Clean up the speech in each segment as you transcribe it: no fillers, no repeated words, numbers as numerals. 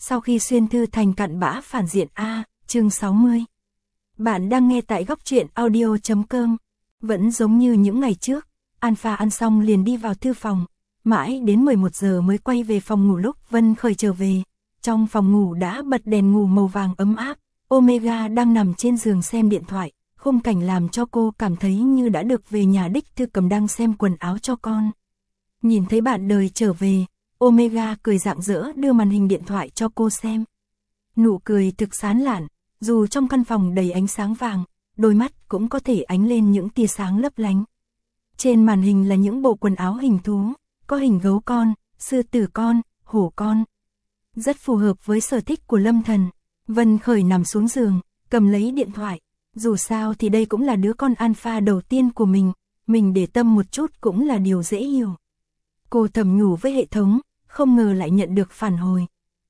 Sau khi xuyên thư thành cặn bã phản diện A, chương 60. Bạn đang nghe tại góc truyện audio.com. Vẫn giống như những ngày trước, Alpha ăn xong liền đi vào thư phòng. Mãi đến 11 giờ mới quay về phòng ngủ. Lúc Vân Khởi trở về, trong phòng ngủ đã bật đèn ngủ màu vàng ấm áp. Omega đang nằm trên giường xem điện thoại. Khung cảnh làm cho cô cảm thấy như đã được về nhà. Đích Thư Cầm đang xem quần áo cho con. Nhìn thấy bạn đời trở về, Omega cười rạng rỡ đưa màn hình điện thoại cho cô xem. Nụ cười thực sán lạn, dù trong căn phòng đầy ánh sáng vàng, đôi mắt cũng có thể ánh lên những tia sáng lấp lánh. Trên màn hình là những bộ quần áo hình thú, có hình gấu con, sư tử con, hổ con. Rất phù hợp với sở thích của Lâm Thần. Vân Khởi nằm xuống giường, cầm lấy điện thoại. Dù sao thì đây cũng là đứa con alpha đầu tiên của mình để tâm một chút cũng là điều dễ hiểu. Cô thầm nhủ với hệ thống, không ngờ lại nhận được phản hồi.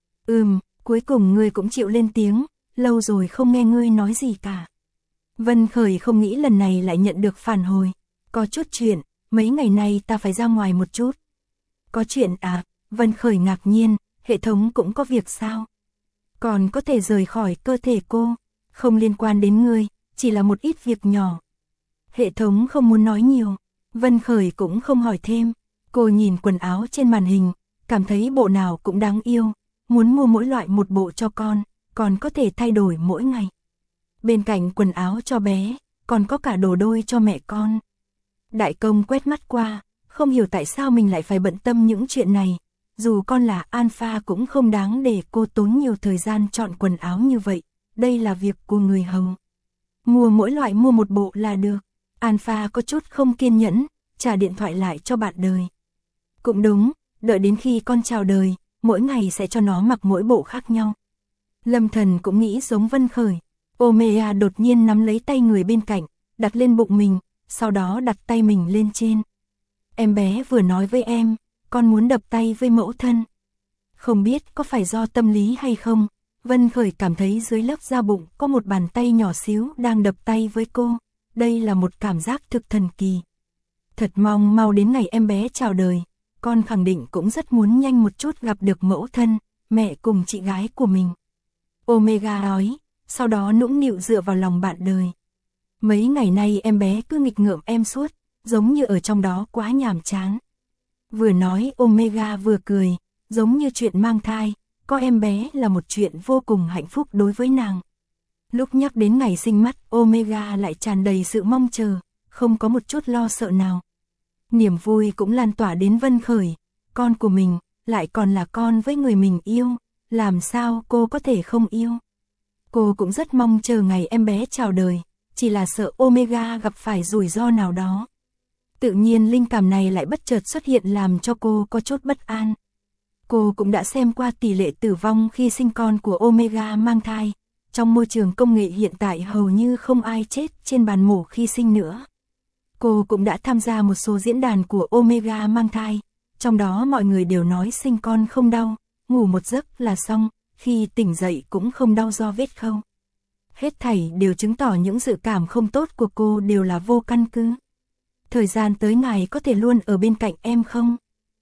Cuối cùng ngươi cũng chịu lên tiếng, lâu rồi không nghe ngươi nói gì cả. Vân Khởi không nghĩ lần này lại nhận được phản hồi. Có chút chuyện, mấy ngày nay ta phải ra ngoài một chút. Có chuyện à? Vân Khởi ngạc nhiên, hệ thống cũng có việc sao? Còn có thể rời khỏi cơ thể cô, không liên quan đến ngươi, chỉ là một ít việc nhỏ. Hệ thống không muốn nói nhiều, Vân Khởi cũng không hỏi thêm. Cô nhìn quần áo trên màn hình, cảm thấy bộ nào cũng đáng yêu, muốn mua mỗi loại một bộ cho con, còn có thể thay đổi mỗi ngày. Bên cạnh quần áo cho bé, còn có cả đồ đôi cho mẹ con. Đại công quét mắt qua, không hiểu tại sao mình lại phải bận tâm những chuyện này, dù con là alpha cũng không đáng để cô tốn nhiều thời gian chọn quần áo như vậy, đây là việc của người hầu. Mua mỗi loại mua một bộ là được. Alpha có chút không kiên nhẫn, trả điện thoại lại cho bạn đời. Cũng đúng, đợi đến khi con chào đời, mỗi ngày sẽ cho nó mặc mỗi bộ khác nhau. Lâm Thần cũng nghĩ giống Vân Khởi. Omega đột nhiên nắm lấy tay người bên cạnh, đặt lên bụng mình, sau đó đặt tay mình lên trên. Em bé vừa nói với em, con muốn đập tay với mẫu thân. Không biết có phải do tâm lý hay không, Vân Khởi cảm thấy dưới lớp da bụng có một bàn tay nhỏ xíu đang đập tay với cô. Đây là một cảm giác thực thần kỳ. Thật mong mau đến ngày em bé chào đời. Con khẳng định cũng rất muốn nhanh một chút gặp được mẫu thân, mẹ cùng chị gái của mình. Omega nói, sau đó nũng nịu dựa vào lòng bạn đời. Mấy ngày nay em bé cứ nghịch ngợm em suốt, giống như ở trong đó quá nhàm chán. Vừa nói Omega vừa cười, giống như chuyện mang thai, có em bé là một chuyện vô cùng hạnh phúc đối với nàng. Lúc nhắc đến ngày sinh mắt, Omega lại tràn đầy sự mong chờ, không có một chút lo sợ nào. Niềm vui cũng lan tỏa đến Vân Khởi, con của mình, lại còn là con với người mình yêu, làm sao cô có thể không yêu. Cô cũng rất mong chờ ngày em bé chào đời, chỉ là sợ Omega gặp phải rủi ro nào đó. Tự nhiên linh cảm này lại bất chợt xuất hiện làm cho cô có chút bất an. Cô cũng đã xem qua tỷ lệ tử vong khi sinh con của Omega mang thai. Trong môi trường công nghệ hiện tại hầu như không ai chết trên bàn mổ khi sinh nữa. Cô cũng đã tham gia một số diễn đàn của Omega mang thai, trong đó mọi người đều nói sinh con không đau, ngủ một giấc là xong, khi tỉnh dậy cũng không đau do vết khâu. Hết thảy đều chứng tỏ những dự cảm không tốt của cô đều là vô căn cứ. Thời gian tới ngài có thể luôn ở bên cạnh em không?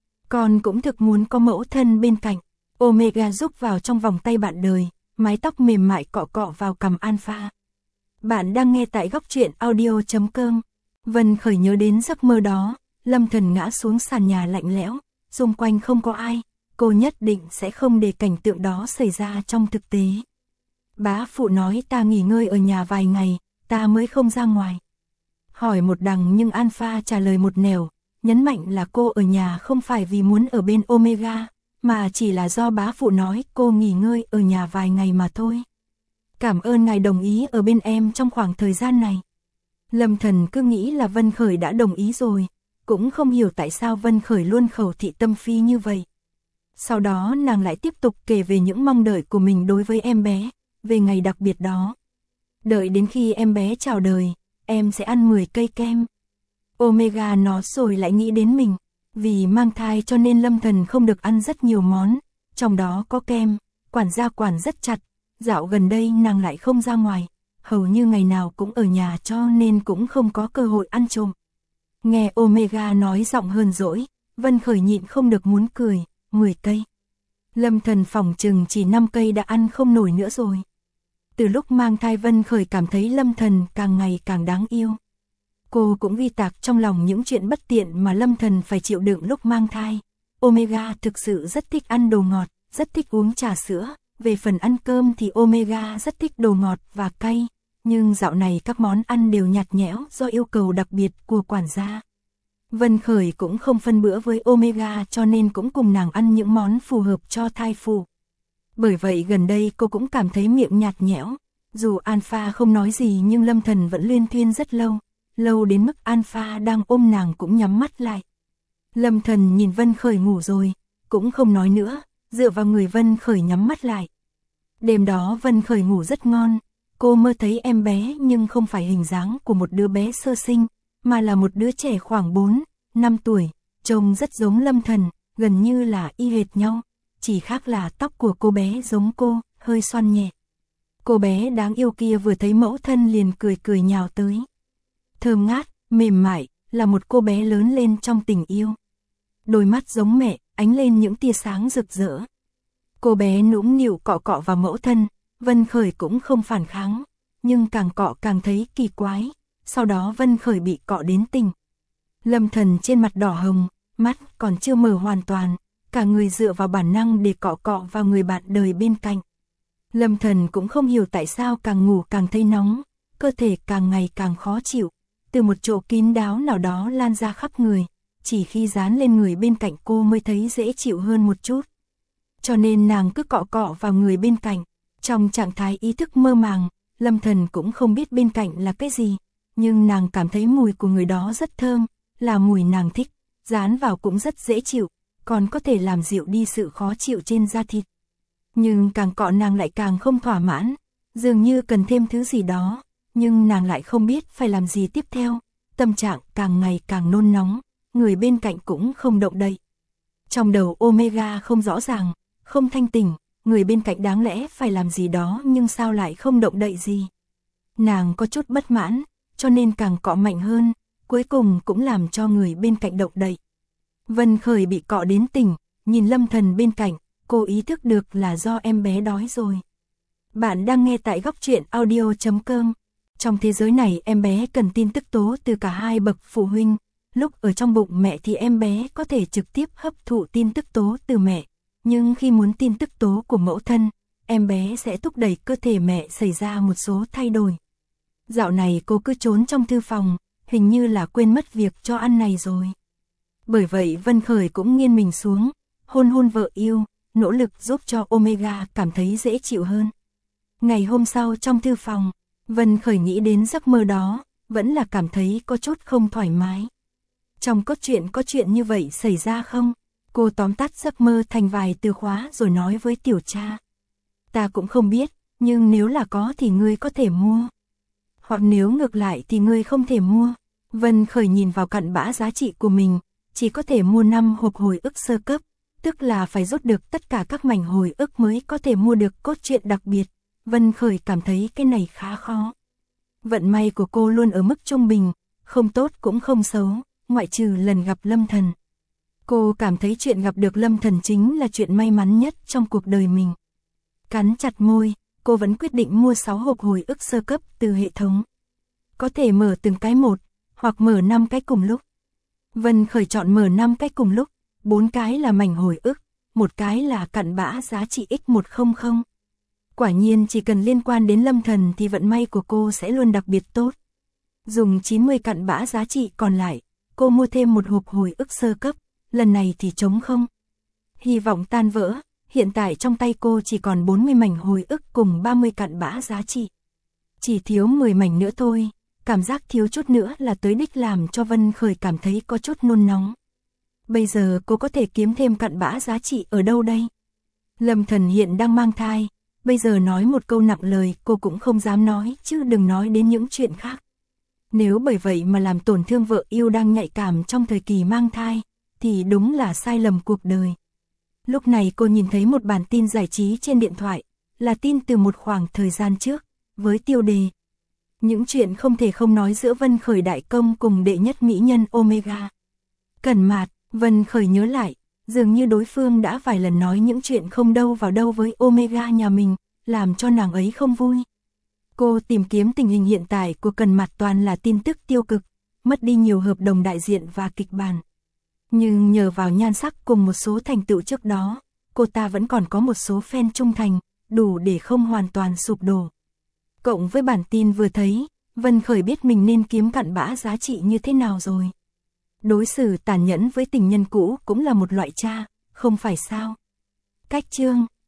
Con cũng thực muốn có mẫu thân bên cạnh. Omega rúc vào trong vòng tay bạn đời, mái tóc mềm mại cọ cọ vào cằm Alpha. Bạn đang nghe tại góc truyện audio.com. Vân Khởi nhớ đến giấc mơ đó, Lâm Thần ngã xuống sàn nhà lạnh lẽo, xung quanh không có ai, cô nhất định sẽ không để cảnh tượng đó xảy ra trong thực tế. Bá phụ nói ta nghỉ ngơi ở nhà vài ngày, ta mới không ra ngoài. Hỏi một đằng nhưng Alpha trả lời một nẻo, nhấn mạnh là cô ở nhà không phải vì muốn ở bên Omega, mà chỉ là do bá phụ nói cô nghỉ ngơi ở nhà vài ngày mà thôi. Cảm ơn ngài đồng ý ở bên em trong khoảng thời gian này. Lâm Thần cứ nghĩ là Vân Khởi đã đồng ý rồi, cũng không hiểu tại sao Vân Khởi luôn khẩu thị tâm phi như vậy. Sau đó nàng lại tiếp tục kể về những mong đợi của mình đối với em bé, về ngày đặc biệt đó. Đợi đến khi em bé chào đời, em sẽ ăn 10 cây kem. Omega nói rồi lại nghĩ đến mình, vì mang thai cho nên Lâm Thần không được ăn rất nhiều món, trong đó có kem, quản gia quản rất chặt, dạo gần đây nàng lại không ra ngoài, hầu như ngày nào cũng ở nhà cho nên cũng không có cơ hội ăn trộm. Nghe Omega nói giọng hờn dỗi, Vân Khởi nhịn không được muốn cười, 10 cây. Lâm Thần phỏng chừng chỉ 5 cây đã ăn không nổi nữa rồi. Từ lúc mang thai Vân Khởi cảm thấy Lâm Thần càng ngày càng đáng yêu. Cô cũng ghi tạc trong lòng những chuyện bất tiện mà Lâm Thần phải chịu đựng lúc mang thai. Omega thực sự rất thích ăn đồ ngọt, rất thích uống trà sữa. Về phần ăn cơm thì Omega rất thích đồ ngọt và cay. Nhưng dạo này các món ăn đều nhạt nhẽo do yêu cầu đặc biệt của quản gia. Vân Khởi cũng không phân bữa với Omega cho nên cũng cùng nàng ăn những món phù hợp cho thai phụ. Bởi vậy gần đây cô cũng cảm thấy miệng nhạt nhẽo. Dù Alpha không nói gì nhưng Lâm Thần vẫn luyên thuyên rất lâu. Lâu đến mức Alpha đang ôm nàng cũng nhắm mắt lại. Lâm Thần nhìn Vân Khởi ngủ rồi, cũng không nói nữa, dựa vào người Vân Khởi nhắm mắt lại. Đêm đó Vân Khởi ngủ rất ngon, cô mơ thấy em bé nhưng không phải hình dáng của một đứa bé sơ sinh, mà là một đứa trẻ khoảng 4, 5 tuổi, trông rất giống Lâm Thần, gần như là y hệt nhau, chỉ khác là tóc của cô bé giống cô, hơi xoăn nhẹ. Cô bé đáng yêu kia vừa thấy mẫu thân liền cười cười nhào tới. Thơm ngát, mềm mại, là một cô bé lớn lên trong tình yêu. Đôi mắt giống mẹ, ánh lên những tia sáng rực rỡ. Cô bé nũng nịu cọ cọ vào mẫu thân, Vân Khởi cũng không phản kháng, nhưng càng cọ càng thấy kỳ quái, sau đó Vân Khởi bị cọ đến tỉnh. Lâm Thần trên mặt đỏ hồng, mắt còn chưa mở hoàn toàn, cả người dựa vào bản năng để cọ cọ vào người bạn đời bên cạnh. Lâm Thần cũng không hiểu tại sao càng ngủ càng thấy nóng, cơ thể càng ngày càng khó chịu, từ một chỗ kín đáo nào đó lan ra khắp người, chỉ khi dán lên người bên cạnh cô mới thấy dễ chịu hơn một chút. Cho nên nàng cứ cọ cọ vào người bên cạnh, trong trạng thái ý thức mơ màng, Lâm Thần cũng không biết bên cạnh là cái gì, nhưng nàng cảm thấy mùi của người đó rất thơm, là mùi nàng thích, dán vào cũng rất dễ chịu, còn có thể làm dịu đi sự khó chịu trên da thịt. Nhưng càng cọ nàng lại càng không thỏa mãn, dường như cần thêm thứ gì đó, nhưng nàng lại không biết phải làm gì tiếp theo, tâm trạng càng ngày càng nôn nóng, người bên cạnh cũng không động đậy. Trong đầu Omega không rõ ràng, không thanh tỉnh, người bên cạnh đáng lẽ phải làm gì đó nhưng sao lại không động đậy gì. Nàng có chút bất mãn, cho nên càng cọ mạnh hơn, cuối cùng cũng làm cho người bên cạnh động đậy. Vân Khởi bị cọ đến tỉnh, nhìn Lâm Thần bên cạnh, cô ý thức được là do em bé đói rồi. Bạn đang nghe tại góc truyện audio.com. Trong thế giới này em bé cần tin tức tố từ cả hai bậc phụ huynh. Lúc ở trong bụng mẹ thì em bé có thể trực tiếp hấp thụ tin tức tố từ mẹ. Nhưng khi muốn tin tức tố của mẫu thân, em bé sẽ thúc đẩy cơ thể mẹ xảy ra một số thay đổi. Dạo này cô cứ trốn trong thư phòng, hình như là quên mất việc cho ăn này rồi. Bởi vậy Vân Khởi cũng nghiêng mình xuống, hôn hôn vợ yêu, nỗ lực giúp cho Omega cảm thấy dễ chịu hơn. Ngày hôm sau trong thư phòng, Vân Khởi nghĩ đến giấc mơ đó, vẫn là cảm thấy có chút không thoải mái. Trong cốt truyện có chuyện như vậy xảy ra không? Cô tóm tắt giấc mơ thành vài từ khóa rồi nói với tiểu tra. Ta cũng không biết, nhưng nếu là có thì ngươi có thể mua. Hoặc nếu ngược lại thì ngươi không thể mua. Vân Khởi nhìn vào cặn bã giá trị của mình, chỉ có thể mua 5 hộp hồi ức sơ cấp, tức là phải rút được tất cả các mảnh hồi ức mới có thể mua được cốt truyện đặc biệt. Vân Khởi cảm thấy cái này khá khó. Vận may của cô luôn ở mức trung bình, không tốt cũng không xấu, ngoại trừ lần gặp Lâm Thần. Cô cảm thấy chuyện gặp được Lâm Thần chính là chuyện may mắn nhất trong cuộc đời mình. Cắn chặt môi, cô vẫn quyết định mua 6 hộp hồi ức sơ cấp từ hệ thống. Có thể mở từng cái một, hoặc mở 5 cái cùng lúc. Vân Khởi chọn mở 5 cái cùng lúc, 4 cái là mảnh hồi ức, một cái là cặn bã giá trị X100. Quả nhiên chỉ cần liên quan đến Lâm Thần thì vận may của cô sẽ luôn đặc biệt tốt. Dùng 90 cặn bã giá trị còn lại, cô mua thêm một hộp hồi ức sơ cấp, lần này thì trống không. Hy vọng tan vỡ, hiện tại trong tay cô chỉ còn 40 mảnh hồi ức cùng 30 cặn bã giá trị. Chỉ thiếu 10 mảnh nữa thôi, cảm giác thiếu chút nữa là tới đích làm cho Vân Khởi cảm thấy có chút nôn nóng. Bây giờ cô có thể kiếm thêm cặn bã giá trị ở đâu đây? Lâm Thần hiện đang mang thai, bây giờ nói một câu nặng lời cô cũng không dám nói, chứ đừng nói đến những chuyện khác. Nếu bởi vậy mà làm tổn thương vợ yêu đang nhạy cảm trong thời kỳ mang thai, thì đúng là sai lầm cuộc đời. Lúc này cô nhìn thấy một bản tin giải trí trên điện thoại, là tin từ một khoảng thời gian trước, với tiêu đề những chuyện không thể không nói giữa Vân Khởi đại công cùng đệ nhất mỹ nhân Omega. Cẩn Mạt, Vân Khởi nhớ lại, Dường như đối phương đã vài lần nói những chuyện không đâu vào đâu với Omega nhà mình, làm cho nàng ấy không vui. Cô tìm kiếm tình hình hiện tại của Cần Mặt toàn là tin tức tiêu cực, mất đi nhiều hợp đồng đại diện và kịch bản. Nhưng nhờ vào nhan sắc cùng một số thành tựu trước đó, cô ta vẫn còn có một số fan trung thành, đủ để không hoàn toàn sụp đổ. Cộng với bản tin vừa thấy, Vân Khởi biết mình nên kiếm cặn bã giá trị như thế nào rồi. Đối xử tàn nhẫn với tình nhân cũ cũng là một loại cha, không phải sao? Cách chương